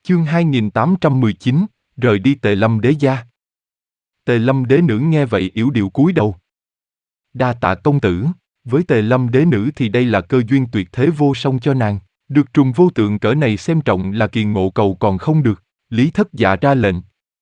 Chương 2819, rời đi Tề Lâm đế gia. Tề Lâm đế nữ nghe vậy yểu điệu cúi đầu. Đa tạ công tử, với Tề Lâm đế nữ thì đây là cơ duyên tuyệt thế vô song cho nàng. Được trùng vô tượng cỡ này xem trọng là kiền ngộ cầu còn không được. Lý Thất Dạ ra lệnh.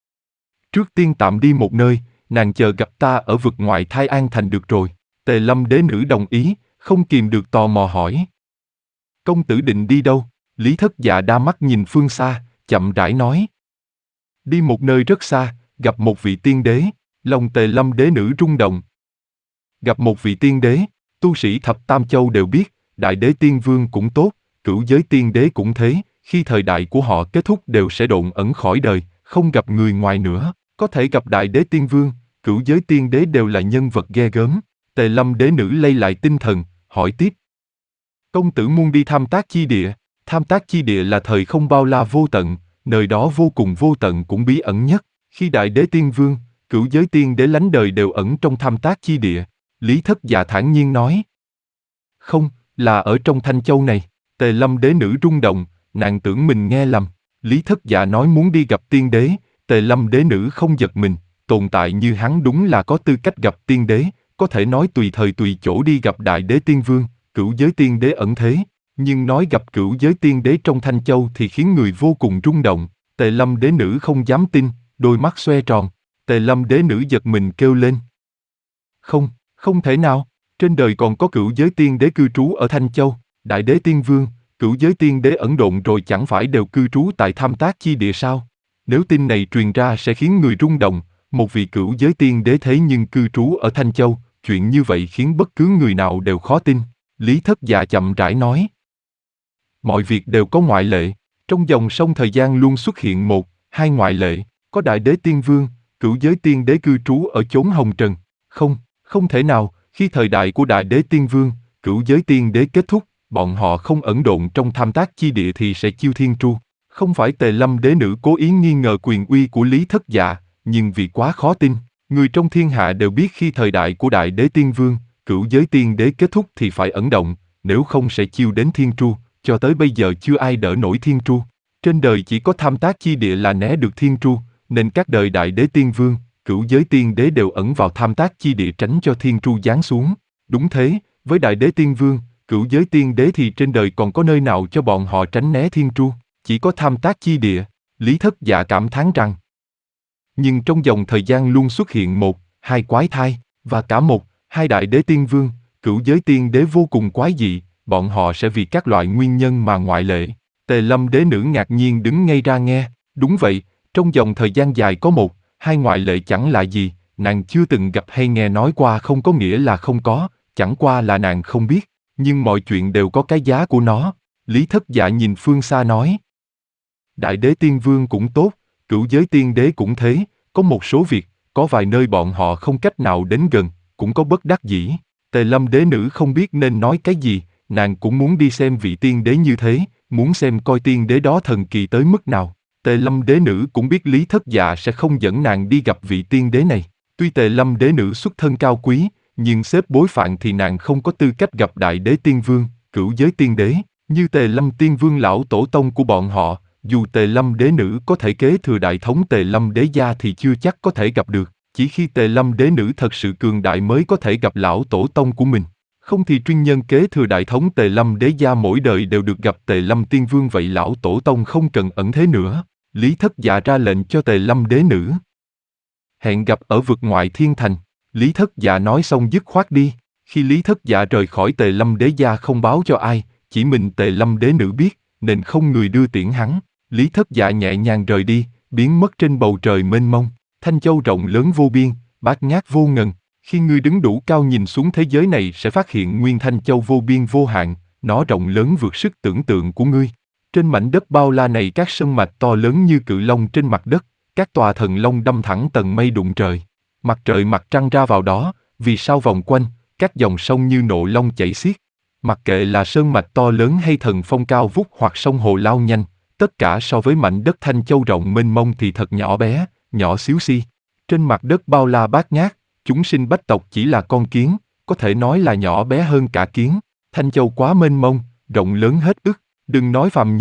Trước tiên tạm đi một nơi, nàng chờ gặp ta ở vực ngoại Thai An Thành được rồi. Tề Lâm đế nữ đồng ý, không kìm được tò mò hỏi. Công tử định đi đâu? Lý Thất Dạ đa mắt nhìn phương xa, chậm rãi nói. Đi một nơi rất xa, gặp một vị tiên đế. Lòng Tề Lâm đế nữ rung động. Gặp một vị tiên đế, tu sĩ thập tam châu đều biết, đại đế tiên vương cũng tốt, cửu giới tiên đế cũng thế, khi thời đại của họ kết thúc đều sẽ độn ẩn khỏi đời, không gặp người ngoài nữa. Có thể gặp đại đế tiên vương, cửu giới tiên đế đều là nhân vật ghê gớm. Tề Lâm đế nữ lay lại tinh thần, hỏi tiếp. Công tử muốn đi Tham Tác Chi Địa. Tham Tác Chi Địa là thời không bao la vô tận, nơi đó vô cùng vô tận cũng bí ẩn nhất. Khi đại đế tiên vương, cửu giới tiên đế lánh đời đều ẩn trong Tham Tác Chi Địa. Lý Thất Dạ thản nhiên nói. Không, là ở trong Thanh Châu này. Tề Lâm đế nữ rung động, nàng tưởng mình nghe lầm. Lý Thất Dạ nói muốn đi gặp tiên đế, Tề Lâm đế nữ không giật mình. Tồn tại như hắn đúng là có tư cách gặp tiên đế, có thể nói tùy thời tùy chỗ đi gặp đại đế tiên vương, cửu giới tiên đế ẩn thế. Nhưng nói gặp cửu giới tiên đế trong Thanh Châu thì khiến người vô cùng rung động. Tề Lâm đế nữ không dám tin, đôi mắt xoe tròn. Tề Lâm đế nữ giật mình kêu lên. Không, không thể nào, trên đời còn có cửu giới tiên đế cư trú ở Thanh Châu, đại đế tiên vương, cửu giới tiên đế ẩn độn rồi chẳng phải đều cư trú tại Tham Tác Chi Địa sao? Nếu tin này truyền ra sẽ khiến người rung động, một vị cửu giới tiên đế thế nhưng cư trú ở Thanh Châu, chuyện như vậy khiến bất cứ người nào đều khó tin. Lý Thất Dạ chậm rãi nói. Mọi việc đều có ngoại lệ, trong dòng sông thời gian luôn xuất hiện một, hai ngoại lệ, có đại đế tiên vương, cửu giới tiên đế cư trú ở chốn hồng trần. Không, không thể nào, khi thời đại của đại đế tiên vương, cửu giới tiên đế kết thúc, bọn họ không ẩn độn trong Tham Tác Chi Địa thì sẽ chiêu thiên tru. Không phải Tề Lâm đế nữ cố ý nghi ngờ quyền uy của Lý Thất Dạ, nhưng vì quá khó tin, người trong thiên hạ đều biết khi thời đại của đại đế tiên vương, cửu giới tiên đế kết thúc thì phải ẩn động, nếu không sẽ chiêu đến thiên tru, cho tới bây giờ chưa ai đỡ nổi thiên tru. Trên đời chỉ có Tham Tác Chi Địa là né được thiên tru, nên các đời đại đế tiên vương, cửu giới tiên đế đều ẩn vào Tham Tác Chi Địa tránh cho thiên tru giáng xuống. Đúng thế, với đại đế tiên vương, cửu giới tiên đế thì trên đời còn có nơi nào cho bọn họ tránh né thiên tru, chỉ có Tham Tác Chi Địa. Lý Thất Dạ cảm thán rằng. Nhưng trong dòng thời gian luôn xuất hiện một, hai quái thai, và cả một, hai đại đế tiên vương, cửu giới tiên đế vô cùng quái dị, bọn họ sẽ vì các loại nguyên nhân mà ngoại lệ. Tề Lâm đế nữ ngạc nhiên đứng ngay ra nghe, đúng vậy, trong dòng thời gian dài có một, hai ngoại lệ chẳng là gì, nàng chưa từng gặp hay nghe nói qua không có nghĩa là không có, chẳng qua là nàng không biết, nhưng mọi chuyện đều có cái giá của nó. Lý Thất Dạ nhìn phương xa nói. Đại đế tiên vương cũng tốt, cửu giới tiên đế cũng thế, có một số việc, có vài nơi bọn họ không cách nào đến gần, cũng có bất đắc dĩ. Tề Lâm đế nữ không biết nên nói cái gì, nàng cũng muốn đi xem vị tiên đế như thế, muốn xem coi tiên đế đó thần kỳ tới mức nào. Tề Lâm đế nữ cũng biết Lý Thất Dạ sẽ không dẫn nàng đi gặp vị tiên đế này. Tuy Tề Lâm đế nữ xuất thân cao quý, nhưng xếp bối phận thì nàng không có tư cách gặp đại đế tiên vương, cửu giới tiên đế, như Tề Lâm tiên vương lão tổ tông của bọn họ. Dù Tề Lâm đế nữ có thể kế thừa đại thống Tề Lâm đế gia thì chưa chắc có thể gặp được, chỉ khi Tề Lâm đế nữ thật sự cường đại mới có thể gặp lão tổ tông của mình. Không thì chuyên nhân kế thừa đại thống Tề Lâm đế gia mỗi đời đều được gặp Tề Lâm tiên vương, vậy lão tổ tông không cần ẩn thế nữa. Lý Thất Dạ ra lệnh cho Tề Lâm đế nữ. Hẹn gặp ở vực ngoại thiên thành. Lý Thất Dạ nói xong dứt khoát đi. Khi Lý Thất Dạ rời khỏi Tề Lâm đế gia không báo cho ai, chỉ mình Tề Lâm đế nữ biết, nên không người đưa tiễn hắn. Lý Thất Dạ nhẹ nhàng rời đi, biến mất trên bầu trời mênh mông. Thanh Châu rộng lớn vô biên, bát ngát vô ngần. Khi ngươi đứng đủ cao nhìn xuống thế giới này sẽ phát hiện nguyên Thanh Châu vô biên vô hạn, nó rộng lớn vượt sức tưởng tượng của ngươi. Trên mảnh đất bao la này các sơn mạch to lớn như cự long trên mặt đất, các tòa thần long đâm thẳng tầng mây đụng trời. Mặt trời mặt trăng ra vào đó, vì sao vòng quanh, các dòng sông như nộ long chảy xiết. Mặc kệ là sơn mạch to lớn hay thần phong cao vút hoặc sông hồ lao nhanh, tất cả so với mảnh đất Thanh Châu rộng mênh mông thì thật nhỏ bé, nhỏ xíu xi. Trên mặt đất bao la bát ngát, chúng sinh bách tộc chỉ là con kiến, có thể nói là nhỏ bé hơn cả kiến. Thanh Châu quá mênh mông, rộng lớn hết ức, đừng nói phàm nhân,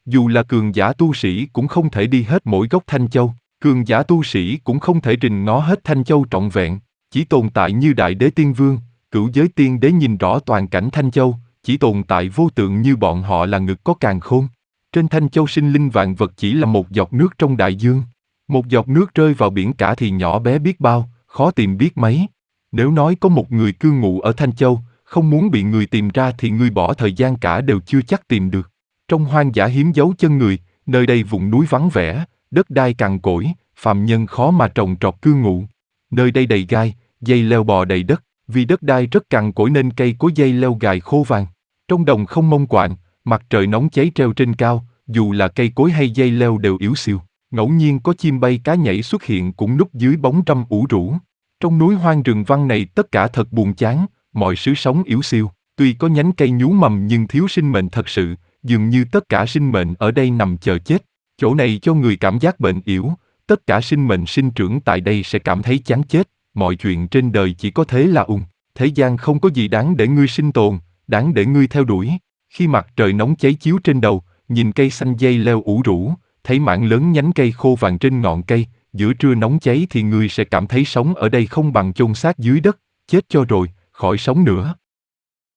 Dù là cường giả tu sĩ cũng không thể đi hết mỗi gốc Thanh Châu, cường giả tu sĩ cũng không thể rình ngó hết Thanh Châu trọn vẹn, chỉ tồn tại như Đại Đế Tiên Vương, Cửu Giới Tiên Đế nhìn rõ toàn cảnh Thanh Châu, chỉ tồn tại vô tượng như bọn họ là ngực có càn khôn. Trên Thanh Châu sinh linh vạn vật chỉ là một giọt nước trong đại dương. Một giọt nước rơi vào biển cả thì nhỏ bé biết bao, khó tìm biết mấy. Nếu nói có một người cư ngụ ở Thanh Châu, không muốn bị người tìm ra thì người bỏ thời gian cả đều chưa chắc tìm được. Trong hoang dã hiếm dấu chân người, nơi đây vùng núi vắng vẻ, đất đai cằn cỗi, phàm nhân khó mà trồng trọt cư ngụ. Nơi đây đầy gai, dây leo bò đầy đất, vì đất đai rất cằn cỗi nên cây cối dây leo gài khô vàng. Trong đồng không mông quạnh, mặt trời nóng cháy treo trên cao, dù là cây cối hay dây leo đều yếu xiu. Ngẫu nhiên có chim bay cá nhảy xuất hiện cũng núp dưới bóng râm ủ rũ. Trong núi hoang rừng vắng này tất cả thật buồn chán, mọi sự sống yếu xiu. Tuy có nhánh cây nhú mầm nhưng thiếu sinh mệnh thật sự, dường như tất cả sinh mệnh ở đây nằm chờ chết. Chỗ này cho người cảm giác bệnh yếu, tất cả sinh mệnh sinh trưởng tại đây sẽ cảm thấy chán chết, mọi chuyện trên đời chỉ có thế là thế gian không có gì đáng để ngươi sinh tồn, đáng để ngươi theo đuổi. Khi mặt trời nóng cháy chiếu trên đầu, nhìn cây xanh dây leo ủ rũ, thấy mảng lớn nhánh cây khô vàng trên ngọn cây, giữa trưa nóng cháy thì ngươi sẽ cảm thấy sống ở đây không bằng chôn xác dưới đất, chết cho rồi, khỏi sống nữa.